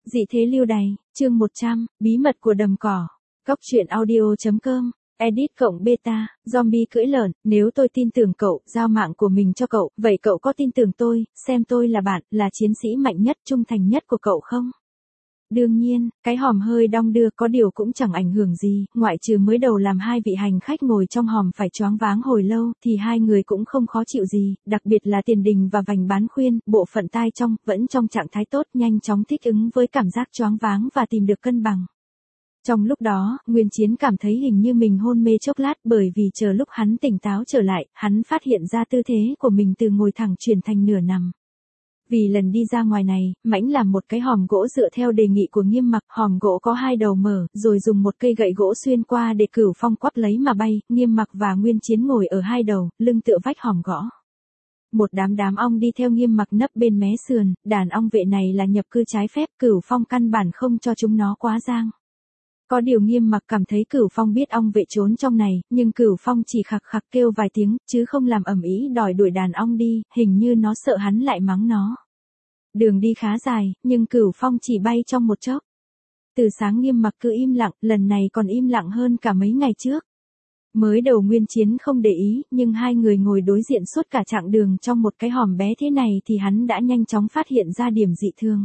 Dị thế lưu đày, chương 100, bí mật của đầm cỏ. Góc truyện audio.com, edit cộng beta, zombie cưỡi lợn, nếu tôi tin tưởng cậu, giao mạng của mình cho cậu, vậy cậu có tin tưởng tôi, xem tôi là bạn, là chiến sĩ mạnh nhất, trung thành nhất của cậu không? Đương nhiên, cái hòm hơi đong đưa có điều cũng chẳng ảnh hưởng gì, ngoại trừ mới đầu làm hai vị hành khách ngồi trong hòm phải choáng váng hồi lâu, thì hai người cũng không khó chịu gì, đặc biệt là Tiền Đình và Vành Bán Khuyên, bộ phận tai trong, vẫn trong trạng thái tốt, nhanh chóng thích ứng với cảm giác choáng váng và tìm được cân bằng. Trong lúc đó, Nguyên Chiến cảm thấy hình như mình hôn mê chốc lát bởi vì chờ lúc hắn tỉnh táo trở lại, hắn phát hiện ra tư thế của mình từ ngồi thẳng chuyển thành nửa nằm. Vì lần đi ra ngoài này, Mãnh làm một cái hòm gỗ dựa theo đề nghị của Nghiêm Mặc, hòm gỗ có hai đầu mở, rồi dùng một cây gậy gỗ xuyên qua để Cửu Phong quắp lấy mà bay, Nghiêm Mặc và Nguyên Chiến ngồi ở hai đầu, lưng tựa vách hòm gõ. Một đám ong đi theo Nghiêm Mặc nấp bên mé sườn, đàn ong vệ này là nhập cư trái phép, Cửu Phong căn bản không cho chúng nó quá giang. Có điều Nghiêm Mặc cảm thấy Cửu Phong biết ong vệ trốn trong này, nhưng Cửu Phong chỉ khặc khặc kêu vài tiếng, chứ không làm ầm ĩ đòi đuổi đàn ong đi, hình như nó sợ hắn lại mắng nó. Đường đi khá dài, nhưng Cửu Phong chỉ bay trong một chốc. Từ sáng Nghiêm Mặc cứ im lặng, lần này còn im lặng hơn cả mấy ngày trước. Mới đầu Nguyên Chiến không để ý, nhưng hai người ngồi đối diện suốt cả chặng đường trong một cái hòm bé thế này thì hắn đã nhanh chóng phát hiện ra điểm dị thường.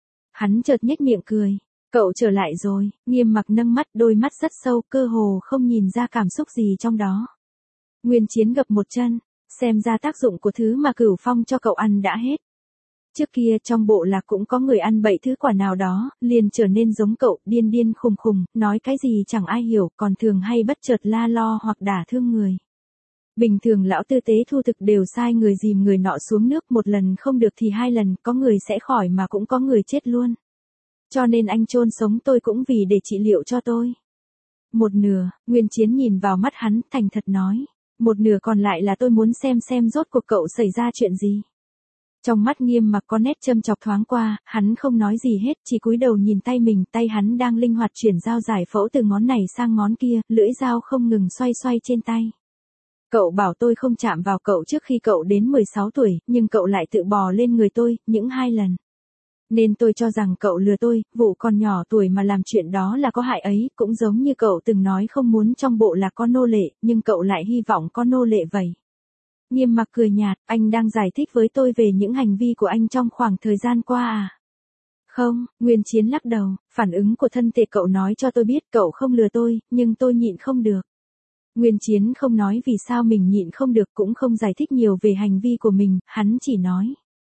Hắn chợt nhếch miệng cười. Cậu trở lại rồi, Nghiêm Mặc nâng mắt, đôi mắt rất sâu, cơ hồ không nhìn ra cảm xúc gì trong đó. Nguyên Chiến gập một chân, xem ra tác dụng của thứ mà Cửu Phong cho cậu ăn đã hết. Trước kia trong bộ lạc cũng có người ăn bậy thứ quả nào đó, liền trở nên giống cậu, điên điên khùng khùng, nói cái gì chẳng ai hiểu, còn thường hay bất chợt la lo hoặc đả thương người. Bình thường lão tư tế thu thực đều sai người dìm người nọ xuống nước, một lần không được thì hai lần, có người sẽ khỏi mà cũng có người chết luôn. Cho nên anh chôn sống tôi cũng vì để trị liệu cho tôi. Một nửa, Nguyên Chiến nhìn vào mắt hắn, thành thật nói. Một nửa còn lại là tôi muốn xem rốt cuộc cậu xảy ra chuyện gì. Trong mắt Nghiêm Mặc có nét châm chọc thoáng qua, hắn không nói gì hết, chỉ cúi đầu nhìn tay mình, tay hắn đang linh hoạt chuyển dao giải phẫu từ ngón này sang ngón kia, lưỡi dao không ngừng xoay trên tay. Cậu bảo tôi không chạm vào cậu trước khi cậu đến 16 tuổi, nhưng cậu lại tự bò lên người tôi, những 2 lần. Nên tôi cho rằng cậu lừa tôi, vụ còn nhỏ tuổi mà làm chuyện đó là có hại ấy, cũng giống như cậu từng nói không muốn trong bộ là có nô lệ, nhưng cậu lại hy vọng có nô lệ vậy. Nghiêm Mặc cười nhạt, anh đang giải thích với tôi về những hành vi của anh trong khoảng thời gian qua à? Không, Nguyên Chiến lắc đầu, phản ứng của thân thể cậu nói cho tôi biết cậu không lừa tôi, nhưng tôi nhịn không được. Nguyên Chiến không nói vì sao mình nhịn không được, cũng không giải thích nhiều về hành vi của mình, hắn chỉ nói.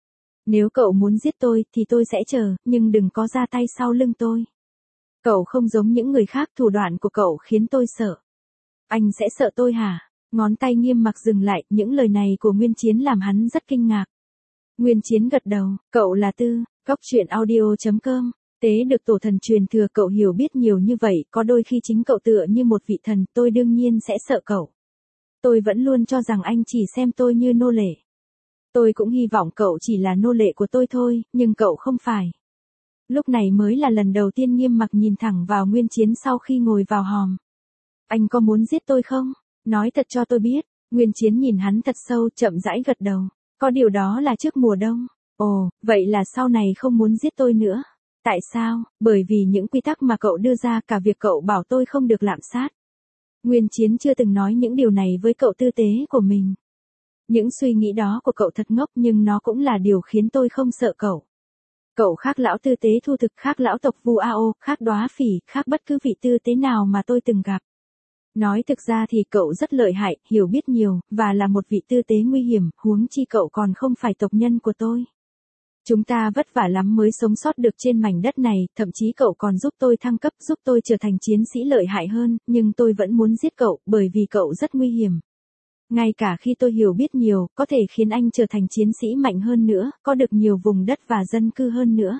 Nếu cậu muốn giết tôi thì tôi sẽ chờ, nhưng đừng có ra tay sau lưng tôi. Cậu không giống những người khác, thủ đoạn của cậu khiến tôi sợ. Anh sẽ sợ tôi hả? Ngón tay Nghiêm Mặc dừng lại, những lời này của Nguyên Chiến làm hắn rất kinh ngạc. Nguyên Chiến gật đầu, cậu là Tư, góc truyện audio.com, tế được tổ thần truyền thừa, cậu hiểu biết nhiều như vậy, có đôi khi chính cậu tựa như một vị thần, tôi đương nhiên sẽ sợ cậu. Tôi vẫn luôn cho rằng anh chỉ xem tôi như nô lệ. Tôi cũng hy vọng cậu chỉ là nô lệ của tôi thôi, nhưng cậu không phải. Lúc này mới là lần đầu tiên Nghiêm Mặc nhìn thẳng vào Nguyên Chiến sau khi ngồi vào hòm. Anh có muốn giết tôi không? Nói thật cho tôi biết. Nguyên Chiến nhìn hắn thật sâu, chậm rãi gật đầu. Có điều đó là trước mùa đông. Ồ, vậy là sau này không muốn giết tôi nữa. Tại sao? Bởi vì những quy tắc mà cậu đưa ra, cả việc cậu bảo tôi không được lạm sát. Nguyên Chiến chưa từng nói những điều này với cậu tư tế của mình. Những suy nghĩ đó của cậu thật ngốc, nhưng nó cũng là điều khiến tôi không sợ cậu. Cậu khác lão tư tế thu thực, khác lão tộc Vu Ao, khác Đóa Phỉ, khác bất cứ vị tư tế nào mà tôi từng gặp. Nói thực ra thì cậu rất lợi hại, hiểu biết nhiều, và là một vị tư tế nguy hiểm, huống chi cậu còn không phải tộc nhân của tôi. Chúng ta vất vả lắm mới sống sót được trên mảnh đất này, thậm chí cậu còn giúp tôi thăng cấp, giúp tôi trở thành chiến sĩ lợi hại hơn, nhưng tôi vẫn muốn giết cậu, bởi vì cậu rất nguy hiểm. Ngay cả khi tôi hiểu biết nhiều, có thể khiến anh trở thành chiến sĩ mạnh hơn nữa, có được nhiều vùng đất và dân cư hơn nữa.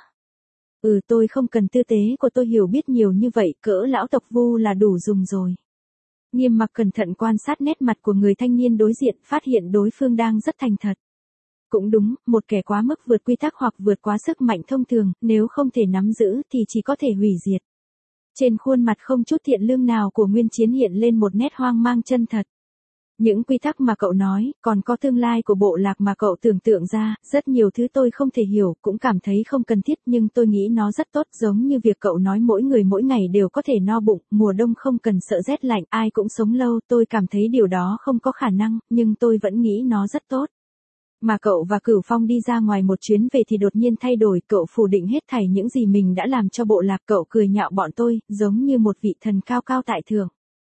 Tôi không cần tư tế của tôi hiểu biết nhiều như vậy, cỡ lão tộc Vu là đủ dùng rồi. Nghiêm Mặc cẩn thận quan sát nét mặt của người thanh niên đối diện, phát hiện đối phương đang rất thành thật. Cũng đúng, một kẻ quá mức vượt quy tắc hoặc vượt quá sức mạnh thông thường, nếu không thể nắm giữ thì chỉ có thể hủy diệt. Trên khuôn mặt không chút thiện lương nào của Nguyên Chiến hiện lên một nét hoang mang chân thật. Những quy tắc mà cậu nói, còn có tương lai của bộ lạc mà cậu tưởng tượng ra, rất nhiều thứ tôi không thể hiểu, cũng cảm thấy không cần thiết nhưng tôi nghĩ nó rất tốt, giống như việc cậu nói mỗi người mỗi ngày đều có thể no bụng, mùa đông không cần sợ rét lạnh, ai cũng sống lâu, tôi cảm thấy điều đó không có khả năng, nhưng tôi vẫn nghĩ nó rất tốt. Mà cậu và Cửu Phong đi ra ngoài một chuyến về thì đột nhiên thay đổi, cậu phủ định hết thảy những gì mình đã làm cho bộ lạc, cậu cười nhạo bọn tôi, giống như một vị thần cao cao tại thượng.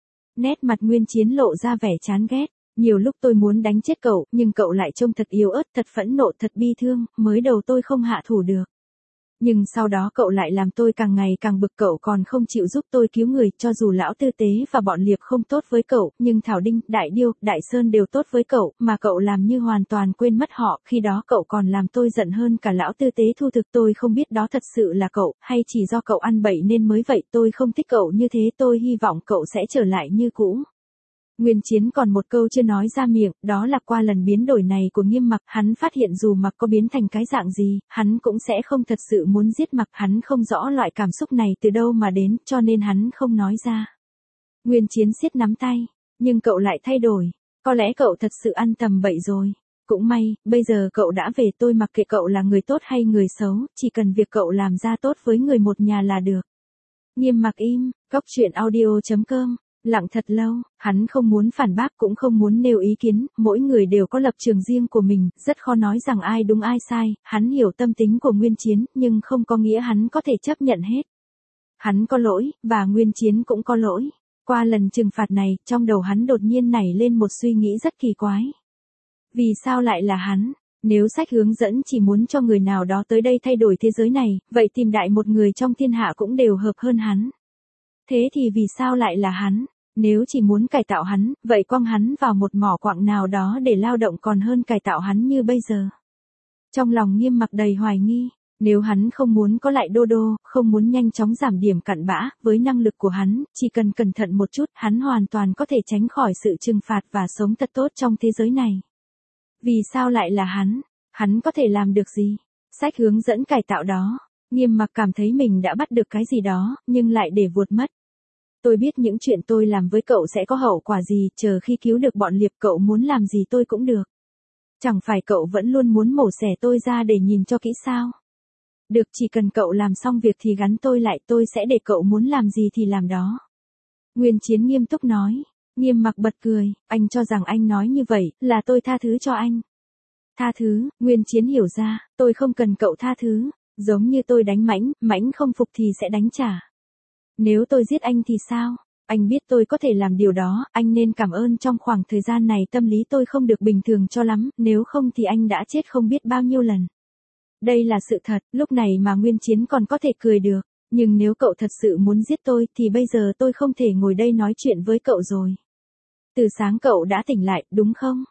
Nét mặt Nguyên Chiến lộ ra vẻ chán ghét, nhiều lúc tôi muốn đánh chết cậu, nhưng cậu lại trông thật yếu ớt, thật phẫn nộ, thật bi thương, mới đầu tôi không hạ thủ được. Nhưng sau đó cậu lại làm tôi càng ngày càng bực, cậu còn không chịu giúp tôi cứu người, cho dù lão Tư Tế và bọn Liệp không tốt với cậu, nhưng Thảo Đinh, Đại Điêu, Đại Sơn đều tốt với cậu, mà cậu làm như hoàn toàn quên mất họ, khi đó cậu còn làm tôi giận hơn cả lão Tư Tế Thu Thực, tôi không biết đó thật sự là cậu, hay chỉ do cậu ăn bậy nên mới vậy, tôi không thích cậu như thế, tôi hy vọng cậu sẽ trở lại như cũ. Nguyên Chiến còn một câu chưa nói ra miệng, đó là qua lần biến đổi này của Nghiêm Mặc, hắn phát hiện dù Mặc có biến thành cái dạng gì, hắn cũng sẽ không thật sự muốn giết Mặc, hắn không rõ loại cảm xúc này từ đâu mà đến, cho nên hắn không nói ra. Nguyên Chiến siết nắm tay, nhưng cậu lại thay đổi, có lẽ cậu thật sự ăn tầm bậy rồi. Cũng may, bây giờ cậu đã về, tôi mặc kệ cậu là người tốt hay người xấu, chỉ cần việc cậu làm ra tốt với người một nhà là được. Nghiêm Mặc im, Cốc Truyện Audio.com. Lặng thật lâu, hắn không muốn phản bác cũng không muốn nêu ý kiến, mỗi người đều có lập trường riêng của mình, rất khó nói rằng ai đúng ai sai, hắn hiểu tâm tính của Nguyên Chiến, nhưng không có nghĩa hắn có thể chấp nhận hết. Hắn có lỗi, và Nguyên Chiến cũng có lỗi. Qua lần trừng phạt này, trong đầu hắn đột nhiên nảy lên một suy nghĩ rất kỳ quái. Vì sao lại là hắn? Nếu sách hướng dẫn chỉ muốn cho người nào đó tới đây thay đổi thế giới này, vậy tìm đại một người trong thiên hạ cũng đều hợp hơn hắn. Thế thì vì sao lại là hắn? Nếu chỉ muốn cải tạo hắn, vậy quăng hắn vào một mỏ quặng nào đó để lao động còn hơn cải tạo hắn như bây giờ. Trong lòng Nghiêm Mặc đầy hoài nghi, nếu hắn không muốn có lại Đô Đô, không muốn nhanh chóng giảm điểm cặn bã, với năng lực của hắn, chỉ cần cẩn thận một chút, hắn hoàn toàn có thể tránh khỏi sự trừng phạt và sống thật tốt trong thế giới này. Vì sao lại là hắn? Hắn có thể làm được gì? Sách hướng dẫn cải tạo đó. Nghiêm Mặc cảm thấy mình đã bắt được cái gì đó, nhưng lại để vuột mất. Tôi biết những chuyện tôi làm với cậu sẽ có hậu quả gì, chờ khi cứu được bọn Liệp cậu muốn làm gì tôi cũng được. Chẳng phải cậu vẫn luôn muốn mổ xẻ tôi ra để nhìn cho kỹ sao? Được, chỉ cần cậu làm xong việc thì gắn tôi lại, tôi sẽ để cậu muốn làm gì thì làm đó. Nguyên Chiến nghiêm túc nói. Nghiêm Mặc bật cười, anh cho rằng anh nói như vậy, là tôi tha thứ cho anh. Tha thứ, Nguyên Chiến hiểu ra, tôi không cần cậu tha thứ, giống như tôi đánh Mãnh, Mãnh không phục thì sẽ đánh trả. Nếu tôi giết anh thì sao? Anh biết tôi có thể làm điều đó, anh nên cảm ơn trong khoảng thời gian này tâm lý tôi không được bình thường cho lắm, nếu không thì anh đã chết không biết bao nhiêu lần. Đây là sự thật, lúc này mà Nguyên Chiến còn có thể cười được, nhưng nếu cậu thật sự muốn giết tôi thì bây giờ tôi không thể ngồi đây nói chuyện với cậu rồi. Từ sáng cậu đã tỉnh lại, đúng không?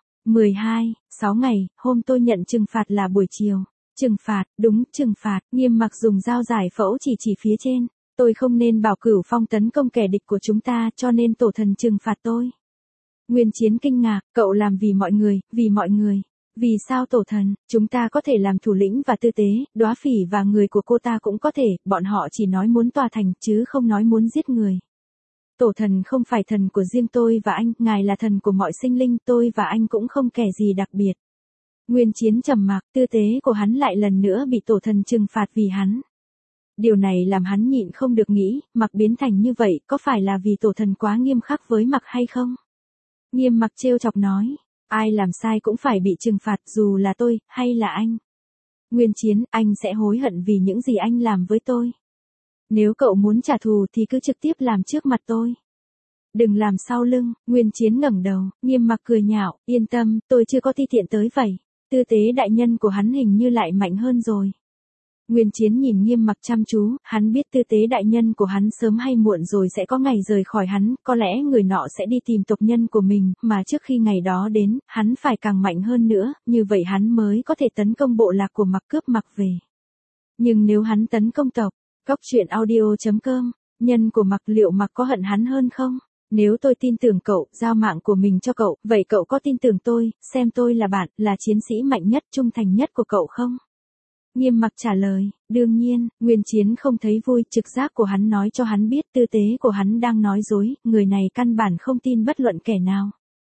6 ngày, hôm tôi nhận trừng phạt là buổi chiều. Trừng phạt, đúng, trừng phạt, Nghiêm Mặc dùng dao giải phẫu chỉ phía trên. Tôi không nên bảo Cửu Phong tấn công kẻ địch của chúng ta cho nên tổ thần trừng phạt tôi. Nguyên Chiến kinh ngạc, cậu làm vì mọi người, vì mọi người. Vì sao tổ thần, chúng ta có thể làm thủ lĩnh và tư tế, Đóa Phỉ và người của cô ta cũng có thể, bọn họ chỉ nói muốn tòa thành chứ không nói muốn giết người. Tổ thần không phải thần của riêng tôi và anh, ngài là thần của mọi sinh linh, tôi và anh cũng không kẻ gì đặc biệt. Nguyên Chiến trầm mặc, tư tế của hắn lại lần nữa bị tổ thần trừng phạt vì hắn. Điều này làm hắn nhịn không được nghĩ, Mặc biến thành như vậy có phải là vì tổ thần quá nghiêm khắc với Mặc hay không? Nghiêm Mặc trêu chọc nói, ai làm sai cũng phải bị trừng phạt dù là tôi, hay là anh. Nguyên Chiến, anh sẽ hối hận vì những gì anh làm với tôi. Nếu cậu muốn trả thù thì cứ trực tiếp làm trước mặt tôi. Đừng làm sau lưng, Nguyên Chiến ngẩng đầu, Nghiêm Mặc cười nhạo, yên tâm, tôi chưa có ti tiện tới vậy. Tư tế đại nhân của hắn hình như lại mạnh hơn rồi. Nguyên Chiến nhìn Nghiêm Mặc chăm chú, hắn biết tư tế đại nhân của hắn sớm hay muộn rồi sẽ có ngày rời khỏi hắn, có lẽ người nọ sẽ đi tìm tộc nhân của mình, mà trước khi ngày đó đến, hắn phải càng mạnh hơn nữa, như vậy hắn mới có thể tấn công bộ lạc của Mặc, cướp Mặc về. Nhưng nếu hắn tấn công tộc, Cốc Truyện Audio.com, nhân của Mặc, liệu Mặc có hận hắn hơn không? Nếu tôi tin tưởng cậu, giao mạng của mình cho cậu, vậy cậu có tin tưởng tôi, xem tôi là bạn, là chiến sĩ mạnh nhất, trung thành nhất của cậu không? Nghiêm Mặc trả lời, đương nhiên, Nguyên Chiến không thấy vui, trực giác của hắn nói cho hắn biết tư tế của hắn đang nói dối, người này căn bản không tin bất luận kẻ nào.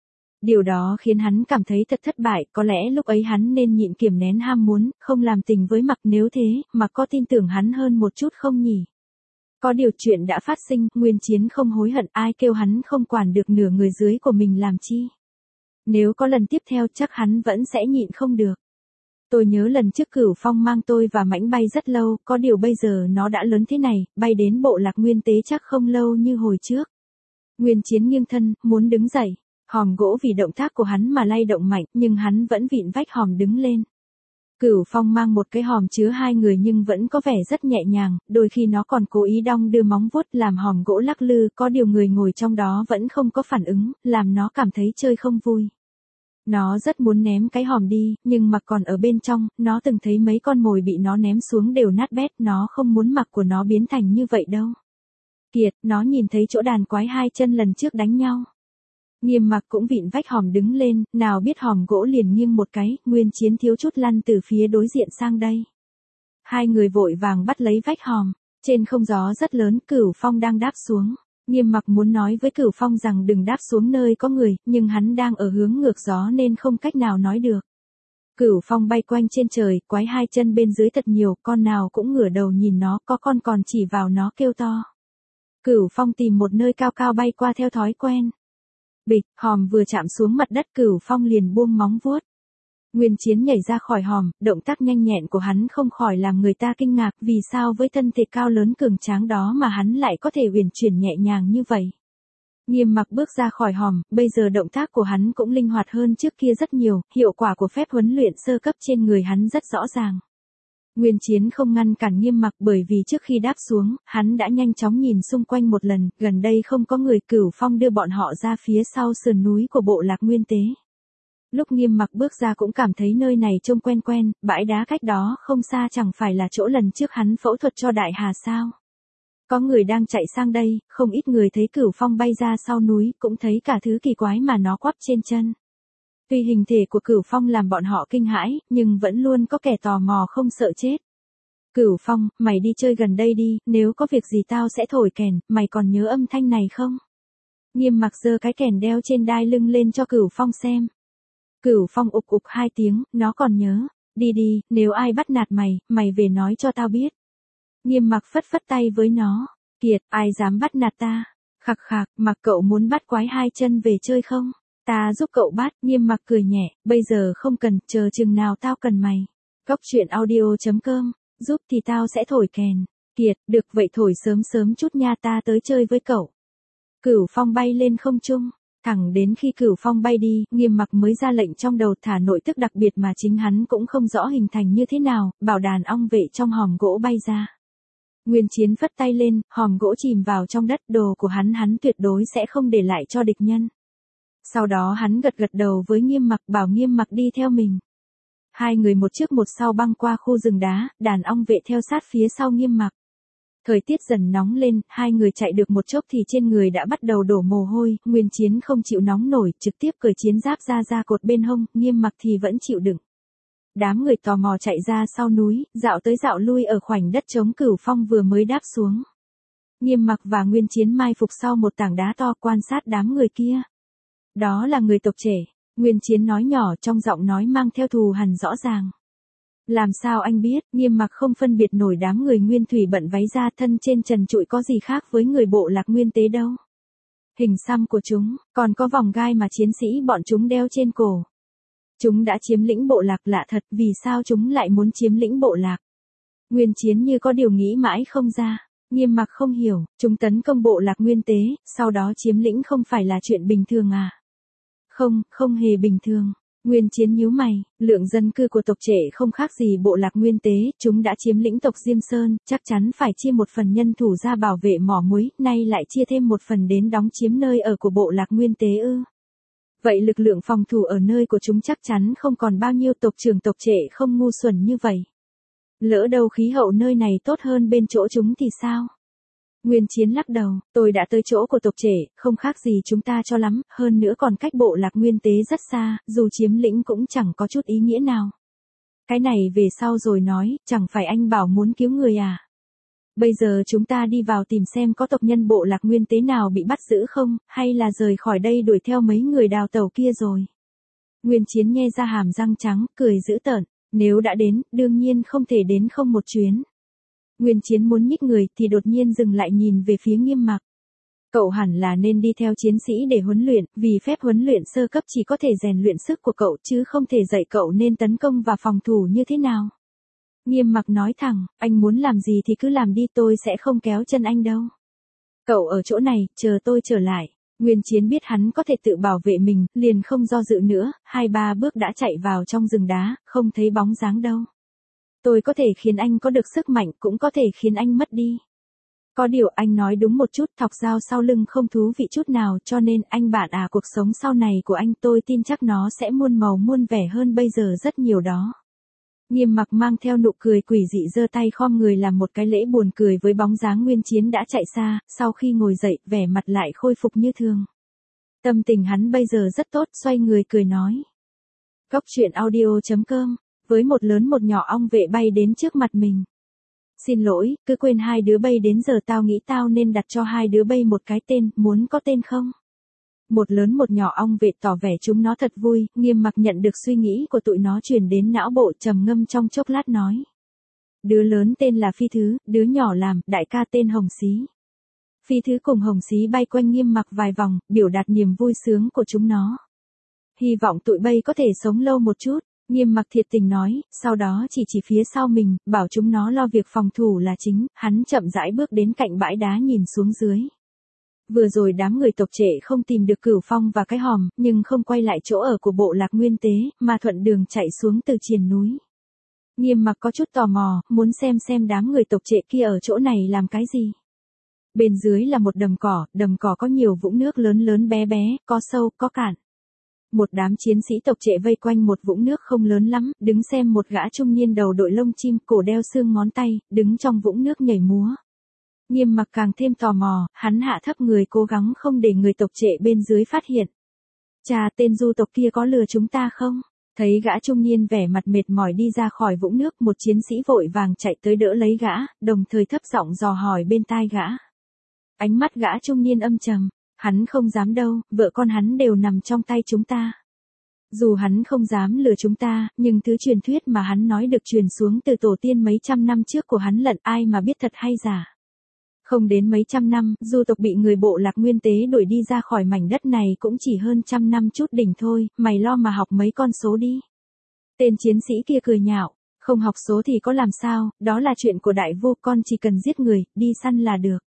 Điều đó khiến hắn cảm thấy thật thất bại, có lẽ lúc ấy hắn nên nhịn kiềm nén ham muốn, không làm tình với Mặc, nếu thế, Mặc có tin tưởng hắn hơn một chút không nhỉ? Có điều chuyện đã phát sinh, Nguyên Chiến không hối hận, ai kêu hắn không quản được nửa người dưới của mình làm chi. Nếu có lần tiếp theo chắc hắn vẫn sẽ nhịn không được. Tôi nhớ lần trước Cửu Phong mang tôi và Mãnh bay rất lâu, có điều bây giờ nó đã lớn thế này, bay đến bộ lạc nguyên tế chắc không lâu như hồi trước. Nguyên Chiến nghiêng thân, muốn đứng dậy. Hòm gỗ vì động tác của hắn mà lay động mạnh, nhưng hắn vẫn vịn vách hòm đứng lên. Cửu Phong mang một cái hòm chứa hai người nhưng vẫn có vẻ rất nhẹ nhàng, đôi khi nó còn cố ý đong đưa móng vuốt làm hòm gỗ lắc lư, có điều người ngồi trong đó vẫn không có phản ứng, làm nó cảm thấy chơi không vui. Nó rất muốn ném cái hòm đi, nhưng Mặc còn ở bên trong, nó từng thấy mấy con mồi bị nó ném xuống đều nát bét, nó không muốn Mặc của nó biến thành như vậy đâu. Kiệt, nó nhìn thấy chỗ đàn quái hai chân lần trước đánh nhau. Nghiêm Mặc cũng vịn vách hòm đứng lên, nào biết hòm gỗ liền nghiêng một cái, Nguyên Chiến thiếu chút lăn từ phía đối diện sang đây. Hai người vội vàng bắt lấy vách hòm, trên không gió rất lớn, Cửu Phong đang đáp xuống. Nghiêm Mặc muốn nói với Cửu Phong rằng đừng đáp xuống nơi có người, nhưng hắn đang ở hướng ngược gió nên không cách nào nói được. Cửu Phong bay quanh trên trời, quái hai chân bên dưới thật nhiều, con nào cũng ngửa đầu nhìn nó, có con còn chỉ vào nó kêu to. Cửu Phong tìm một nơi cao cao bay qua theo thói quen. Bịch, hòm vừa chạm xuống mặt đất, Cửu Phong liền buông móng vuốt. Nguyên Chiến nhảy ra khỏi hòm, động tác nhanh nhẹn của hắn không khỏi làm người ta kinh ngạc, vì sao với thân thể cao lớn cường tráng đó mà hắn lại có thể uyển chuyển nhẹ nhàng như vậy. Nghiêm Mặc bước ra khỏi hòm, bây giờ động tác của hắn cũng linh hoạt hơn trước kia rất nhiều, hiệu quả của phép huấn luyện sơ cấp trên người hắn rất rõ ràng. Nguyên Chiến không ngăn cản Nghiêm Mặc bởi vì trước khi đáp xuống, hắn đã nhanh chóng nhìn xung quanh một lần, gần đây không có người, Cửu Phong đưa bọn họ ra phía sau sườn núi của bộ lạc nguyên tế. Lúc Nghiêm Mặc bước ra cũng cảm thấy nơi này trông quen quen, bãi đá cách đó không xa chẳng phải là chỗ lần trước hắn phẫu thuật cho Đại Hà sao. Có người đang chạy sang đây, không ít người thấy Cửu Phong bay ra sau núi, cũng thấy cả thứ kỳ quái mà nó quắp trên chân. Tuy hình thể của Cửu Phong làm bọn họ kinh hãi, nhưng vẫn luôn có kẻ tò mò không sợ chết. Cửu Phong, mày đi chơi gần đây đi, nếu có việc gì tao sẽ thổi kèn, mày còn nhớ âm thanh này không? Nghiêm Mặc giơ cái kèn đeo trên đai lưng lên cho Cửu Phong xem. Cửu Phong ục ục hai tiếng, nó còn nhớ. Đi đi, nếu ai bắt nạt mày, mày về nói cho tao biết. Nghiêm Mặc phất phất tay với nó. Kiệt, ai dám bắt nạt ta? Khạc khạc, Mặc cậu muốn bắt quái hai chân về chơi không? Ta giúp cậu bắt. Nghiêm Mặc cười nhẹ, bây giờ không cần, chờ chừng nào tao cần mày. Cóc truyện audio.com, giúp thì tao sẽ thổi kèn. Kiệt, được vậy thổi sớm sớm chút nha, ta tới chơi với cậu. Cửu Phong bay lên không trung. Thẳng đến khi Cửu Phong bay đi, Nghiêm Mặc mới ra lệnh trong đầu thả nội tức đặc biệt mà chính hắn cũng không rõ hình thành như thế nào, bảo đàn ong vệ trong hòm gỗ bay ra. Nguyên Chiến phất tay lên, hòm gỗ chìm vào trong đất, đồ của hắn tuyệt đối sẽ không để lại cho địch nhân. Sau đó hắn gật gật đầu với Nghiêm Mặc, bảo Nghiêm Mặc đi theo mình. Hai người một trước một sau băng qua khu rừng đá, đàn ong vệ theo sát phía sau Nghiêm Mặc. Thời tiết dần nóng lên, hai người chạy được một chốc thì trên người đã bắt đầu đổ mồ hôi, Nguyên Chiến không chịu nóng nổi, trực tiếp cởi chiến giáp ra cột bên hông, Nghiêm Mặc thì vẫn chịu đựng. Đám người tò mò chạy ra sau núi, dạo tới dạo lui ở khoảnh đất trống Cửu Phong vừa mới đáp xuống. Nghiêm Mặc và Nguyên Chiến mai phục sau một tảng đá to quan sát đám người kia. Đó là người tộc trẻ, Nguyên Chiến nói nhỏ trong giọng nói mang theo thù hằn rõ ràng. Làm sao anh biết? Nghiêm Mặc không phân biệt nổi đám người Nguyên Thủy bận váy da thân trên trần trụi có gì khác với người bộ lạc nguyên tế đâu. Hình xăm của chúng, còn có vòng gai mà chiến sĩ bọn chúng đeo trên cổ. Chúng đã chiếm lĩnh bộ lạc, lạ thật, vì sao chúng lại muốn chiếm lĩnh bộ lạc? Nguyên Chiến như có điều nghĩ mãi không ra. Nghiêm Mặc không hiểu, chúng tấn công bộ lạc nguyên tế, sau đó chiếm lĩnh không phải là chuyện bình thường à? Không, không hề bình thường. Nguyên Chiến nhíu mày, lượng dân cư của tộc trẻ không khác gì bộ lạc nguyên tế, chúng đã chiếm lĩnh tộc Diêm Sơn, chắc chắn phải chia một phần nhân thủ ra bảo vệ mỏ muối, nay lại chia thêm một phần đến đóng chiếm nơi ở của bộ lạc nguyên tế ư? Vậy lực lượng phòng thủ ở nơi của chúng chắc chắn không còn bao nhiêu, tộc trưởng tộc trẻ không ngu xuẩn như vậy. Lỡ đâu khí hậu nơi này tốt hơn bên chỗ chúng thì sao? Nguyên Chiến lắc đầu, tôi đã tới chỗ của tộc trẻ, không khác gì chúng ta cho lắm, hơn nữa còn cách bộ lạc nguyên tế rất xa, dù chiếm lĩnh cũng chẳng có chút ý nghĩa nào. Cái này về sau rồi nói, chẳng phải anh bảo muốn cứu người à? Bây giờ chúng ta đi vào tìm xem có tộc nhân bộ lạc nguyên tế nào bị bắt giữ không, hay là rời khỏi đây đuổi theo mấy người đào tẩu kia rồi. Nguyên Chiến nhe ra hàm răng trắng, cười dữ tợn, nếu đã đến, đương nhiên không thể đến không một chuyến. Nguyên Chiến muốn nhích người thì đột nhiên dừng lại nhìn về phía Nghiêm Mặc. Cậu hẳn là nên đi theo chiến sĩ để huấn luyện, vì phép huấn luyện sơ cấp chỉ có thể rèn luyện sức của cậu chứ không thể dạy cậu nên tấn công và phòng thủ như thế nào. Nghiêm Mặc nói thẳng, anh muốn làm gì thì cứ làm đi, tôi sẽ không kéo chân anh đâu. Cậu ở chỗ này, chờ tôi trở lại. Nguyên Chiến biết hắn có thể tự bảo vệ mình, liền không do dự nữa, 2-3 bước đã chạy vào trong rừng đá, không thấy bóng dáng đâu. Tôi có thể khiến anh có được sức mạnh, cũng có thể khiến anh mất đi. Có điều anh nói đúng một chút, thọc dao sau lưng không thú vị chút nào, cho nên anh bạn à, cuộc sống sau này của anh tôi tin chắc nó sẽ muôn màu muôn vẻ hơn bây giờ rất nhiều đó. Nghiêm Mặc mang theo nụ cười quỷ dị giơ tay khom người làm một cái lễ buồn cười với bóng dáng Nguyên Chiến đã chạy xa, sau khi ngồi dậy, vẻ mặt lại khôi phục như thường. Tâm tình hắn bây giờ rất tốt, xoay người cười nói. Cốc truyện audio.com, với một lớn một nhỏ ong vệ bay đến trước mặt mình. Xin lỗi, cứ quên hai đứa bay đến giờ tao nghĩ tao nên đặt cho hai đứa bay một cái tên, muốn có tên không? Một lớn một nhỏ ong vệ tỏ vẻ chúng nó thật vui, Nghiêm Mặc nhận được suy nghĩ của tụi nó truyền đến não bộ, trầm ngâm trong chốc lát nói. Đứa lớn tên là Phi Thứ, đứa nhỏ làm, đại ca tên Hồng Xí. Phi Thứ cùng Hồng Xí bay quanh Nghiêm Mặc vài vòng, biểu đạt niềm vui sướng của chúng nó. Hy vọng tụi bay có thể sống lâu một chút, Nghiêm Mặc thiệt tình nói, sau đó chỉ phía sau mình, bảo chúng nó lo việc phòng thủ là chính, hắn chậm rãi bước đến cạnh bãi đá nhìn xuống dưới. Vừa rồi đám người tộc Trệ không tìm được Cửu Phong và cái hòm, nhưng không quay lại chỗ ở của bộ lạc nguyên tế, mà thuận đường chạy xuống từ triền núi. Nghiêm Mặc có chút tò mò, muốn xem đám người tộc Trệ kia ở chỗ này làm cái gì. Bên dưới là một đầm cỏ có nhiều vũng nước lớn lớn bé bé, có sâu, có cạn. Một đám chiến sĩ tộc Trệ vây quanh một vũng nước không lớn lắm, đứng xem một gã trung niên đầu đội lông chim, cổ đeo xương ngón tay, đứng trong vũng nước nhảy múa. Nghiêm Mặc càng thêm tò mò, hắn hạ thấp người cố gắng không để người tộc Trệ bên dưới phát hiện. Chà, tên du tộc kia có lừa chúng ta không? Thấy gã trung niên vẻ mặt mệt mỏi đi ra khỏi vũng nước, một chiến sĩ vội vàng chạy tới đỡ lấy gã, đồng thời thấp giọng dò hỏi bên tai gã. Ánh mắt gã trung niên âm trầm, hắn không dám đâu, vợ con hắn đều nằm trong tay chúng ta. Dù hắn không dám lừa chúng ta, nhưng thứ truyền thuyết mà hắn nói được truyền xuống từ tổ tiên mấy trăm năm trước của hắn lận, ai mà biết thật hay giả. Không đến mấy trăm năm, du tộc bị người bộ lạc nguyên tế đuổi đi ra khỏi mảnh đất này cũng chỉ hơn 100 năm chút đỉnh thôi, mày lo mà học mấy con số đi. Tên chiến sĩ kia cười nhạo, không học số thì có làm sao, đó là chuyện của đại vu, con chỉ cần giết người, đi săn là được.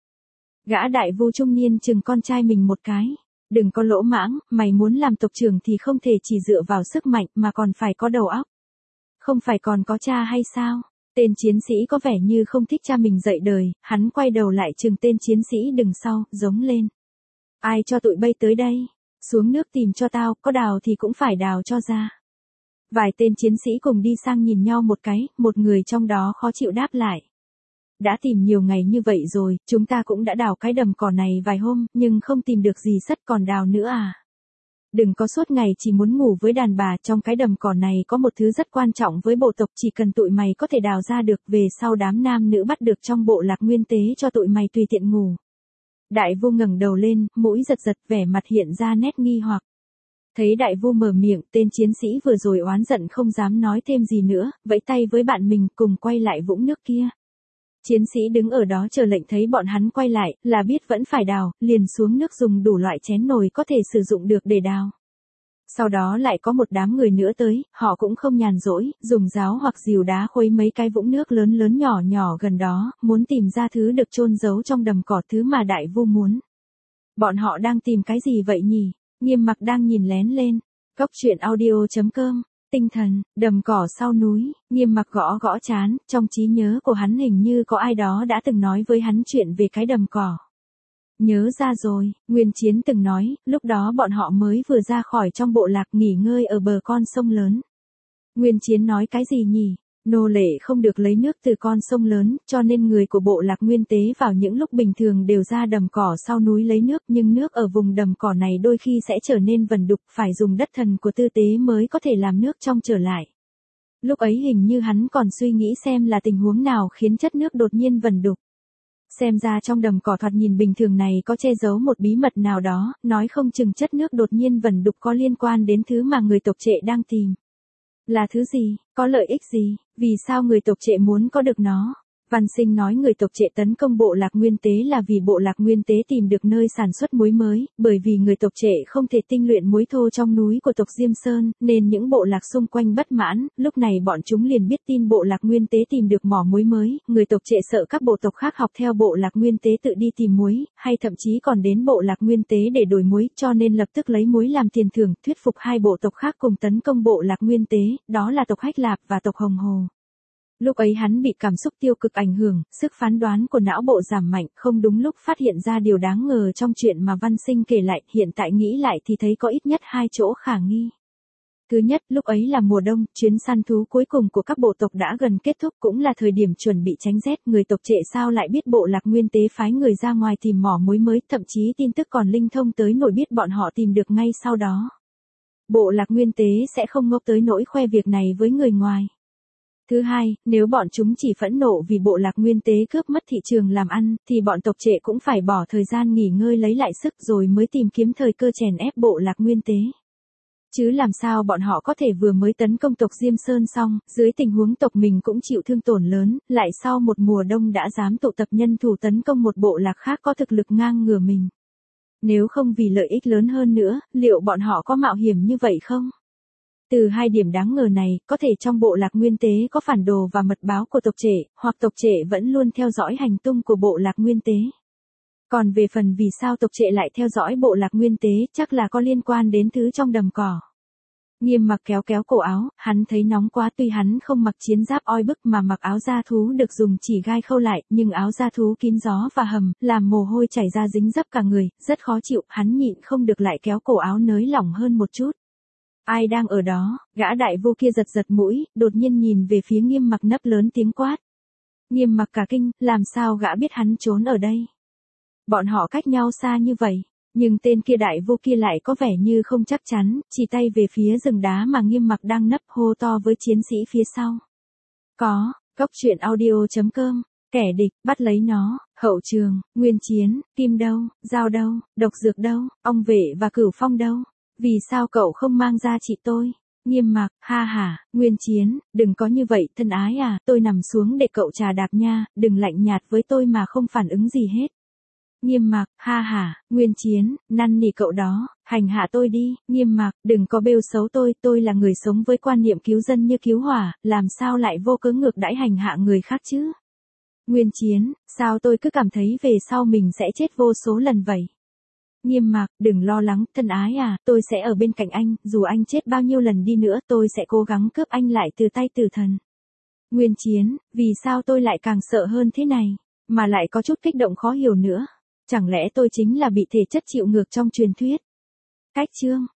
Gã đại vu trung niên chừng con trai mình một cái. Đừng có lỗ mãng, mày muốn làm tộc trưởng thì không thể chỉ dựa vào sức mạnh mà còn phải có đầu óc. Không phải còn có cha hay sao? Tên chiến sĩ có vẻ như không thích cha mình dạy đời, hắn quay đầu lại chừng tên chiến sĩ đằng sau, giống lên. Ai cho tụi bay tới đây? Xuống nước tìm cho tao, có đào thì cũng phải đào cho ra. Vài tên chiến sĩ cùng đi sang nhìn nhau một cái, một người trong đó khó chịu đáp lại. Đã tìm nhiều ngày như vậy rồi, chúng ta cũng đã đào cái đầm cỏ này vài hôm, nhưng không tìm được gì sất, còn đào nữa à? Đừng có suốt ngày chỉ muốn ngủ với đàn bà, trong cái đầm cỏ này có một thứ rất quan trọng với bộ tộc, chỉ cần tụi mày có thể đào ra được, về sau đám nam nữ bắt được trong bộ lạc nguyên tế cho tụi mày tùy tiện ngủ. Đại vu ngẩng đầu lên, mũi giật giật, vẻ mặt hiện ra nét nghi hoặc. Thấy đại vu mở miệng, tên chiến sĩ vừa rồi oán giận không dám nói thêm gì nữa, vẫy tay với bạn mình cùng quay lại vũng nước kia. Chiến sĩ đứng ở đó chờ lệnh, thấy bọn hắn quay lại, là biết vẫn phải đào, liền xuống nước dùng đủ loại chén nồi có thể sử dụng được để đào. Sau đó lại có một đám người nữa tới, họ cũng không nhàn rỗi, dùng giáo hoặc dìu đá khuấy mấy cái vũng nước lớn lớn nhỏ nhỏ gần đó, muốn tìm ra thứ được chôn giấu trong đầm cỏ, thứ mà đại vu muốn. Bọn họ đang tìm cái gì vậy nhỉ? Nghiêm Mặc đang nhìn lén lên. Cốc truyện audio.com. Tinh thần, đầm cỏ sau núi, Nghiêm Mặc gõ gõ trán, trong trí nhớ của hắn hình như có ai đó đã từng nói với hắn chuyện về cái đầm cỏ. Nhớ ra rồi, Nguyên Chiến từng nói, lúc đó bọn họ mới vừa ra khỏi trong bộ lạc nghỉ ngơi ở bờ con sông lớn. Nguyên Chiến nói cái gì nhỉ? Nô lệ không được lấy nước từ con sông lớn, cho nên người của bộ lạc nguyên tế vào những lúc bình thường đều ra đầm cỏ sau núi lấy nước, nhưng nước ở vùng đầm cỏ này đôi khi sẽ trở nên vần đục, phải dùng đất thần của tư tế mới có thể làm nước trong trở lại. Lúc ấy hình như hắn còn suy nghĩ xem là tình huống nào khiến chất nước đột nhiên vần đục. Xem ra trong đầm cỏ thoạt nhìn bình thường này có che giấu một bí mật nào đó, nói không chừng chất nước đột nhiên vẩn đục có liên quan đến thứ mà người tộc Trệ đang tìm. Là thứ gì, có lợi ích gì, vì sao người tộc Trệ muốn có được nó? Văn Sinh nói người tộc Trệ tấn công bộ lạc Nguyên Tế là vì bộ lạc Nguyên Tế tìm được nơi sản xuất muối mới, bởi vì người tộc Trệ không thể tinh luyện muối thô trong núi của tộc Diêm Sơn, nên những bộ lạc xung quanh bất mãn, lúc này bọn chúng liền biết tin bộ lạc Nguyên Tế tìm được mỏ muối mới, người tộc Trệ sợ các bộ tộc khác học theo bộ lạc Nguyên Tế tự đi tìm muối, hay thậm chí còn đến bộ lạc Nguyên Tế để đổi muối, cho nên lập tức lấy muối làm tiền thưởng, thuyết phục hai bộ tộc khác cùng tấn công bộ lạc Nguyên Tế, đó là tộc Hách Lạp và tộc Hồng Hồ. Lúc ấy hắn bị cảm xúc tiêu cực ảnh hưởng, sức phán đoán của não bộ giảm mạnh, không đúng lúc phát hiện ra điều đáng ngờ trong chuyện mà Văn Sinh kể lại, hiện tại nghĩ lại thì thấy có ít nhất hai chỗ khả nghi. Thứ nhất, lúc ấy là mùa đông, chuyến săn thú cuối cùng của các bộ tộc đã gần kết thúc, cũng là thời điểm chuẩn bị tránh rét, người tộc Trệ sao lại biết bộ lạc Nguyên Tế phái người ra ngoài tìm mỏ muối mới, thậm chí tin tức còn linh thông tới nỗi biết bọn họ tìm được ngay sau đó. Bộ lạc Nguyên Tế sẽ không ngốc tới nỗi khoe việc này với người ngoài. Thứ hai, nếu bọn chúng chỉ phẫn nộ vì bộ lạc Nguyên Tế cướp mất thị trường làm ăn, thì bọn tộc Trệ cũng phải bỏ thời gian nghỉ ngơi lấy lại sức rồi mới tìm kiếm thời cơ chèn ép bộ lạc Nguyên Tế. Chứ làm sao bọn họ có thể vừa mới tấn công tộc Diêm Sơn xong, dưới tình huống tộc mình cũng chịu thương tổn lớn, lại sau một mùa đông đã dám tụ tập nhân thủ tấn công một bộ lạc khác có thực lực ngang ngửa mình. Nếu không vì lợi ích lớn hơn nữa, liệu bọn họ có mạo hiểm như vậy không? Từ hai điểm đáng ngờ này, có thể trong bộ lạc Nguyên Tế có phản đồ và mật báo của tộc Trệ, hoặc tộc Trệ vẫn luôn theo dõi hành tung của bộ lạc Nguyên Tế. Còn về phần vì sao tộc Trệ lại theo dõi bộ lạc Nguyên Tế, chắc là có liên quan đến thứ trong đầm cỏ. Nghiêm Mặc kéo kéo cổ áo, hắn thấy nóng quá, tuy hắn không mặc chiến giáp oi bức mà mặc áo da thú được dùng chỉ gai khâu lại, nhưng áo da thú kín gió và hầm, làm mồ hôi chảy ra dính dấp cả người, rất khó chịu, hắn nhịn không được lại kéo cổ áo nới lỏng hơn một chút. Ai đang ở đó, gã đại vô kia giật giật mũi, đột nhiên nhìn về phía Nghiêm Mặc nấc lớn tiếng quát. Nghiêm Mặc cả kinh, làm sao gã biết hắn trốn ở đây? Bọn họ cách nhau xa như vậy, nhưng tên kia đại vô kia lại có vẻ như không chắc chắn, chỉ tay về phía rừng đá mà Nghiêm Mặc đang nấp, hô to với chiến sĩ phía sau. Có, Cốc.truyện audio.com, kẻ địch, bắt lấy nó, hậu trường, nguyên chiến, kim đâu, dao đâu, độc dược đâu, ong vệ và cửu phong đâu? Vì sao cậu không mang ra chị tôi? Nghiêm Mặc, ha hả, Nguyên Chiến, đừng có như vậy, thân ái à, tôi nằm xuống để cậu trà đạp nha, đừng lạnh nhạt với tôi mà không phản ứng gì hết. Nghiêm Mặc, ha hả, Nguyên Chiến, năn nỉ cậu đó, hành hạ tôi đi. Nghiêm Mặc, đừng có bêu xấu tôi là người sống với quan niệm cứu dân như cứu hỏa, làm sao lại vô cớ ngược đãi hành hạ người khác chứ? Nguyên Chiến, sao tôi cứ cảm thấy về sau mình sẽ chết vô số lần vậy? Nghiêm Mặc, đừng lo lắng, thân ái à, tôi sẽ ở bên cạnh anh, dù anh chết bao nhiêu lần đi nữa tôi sẽ cố gắng cướp anh lại từ tay tử thần. Nguyên Chiến, vì sao tôi lại càng sợ hơn thế này, mà lại có chút kích động khó hiểu nữa, chẳng lẽ tôi chính là bị thể chất chịu ngược trong truyền thuyết? Cách chương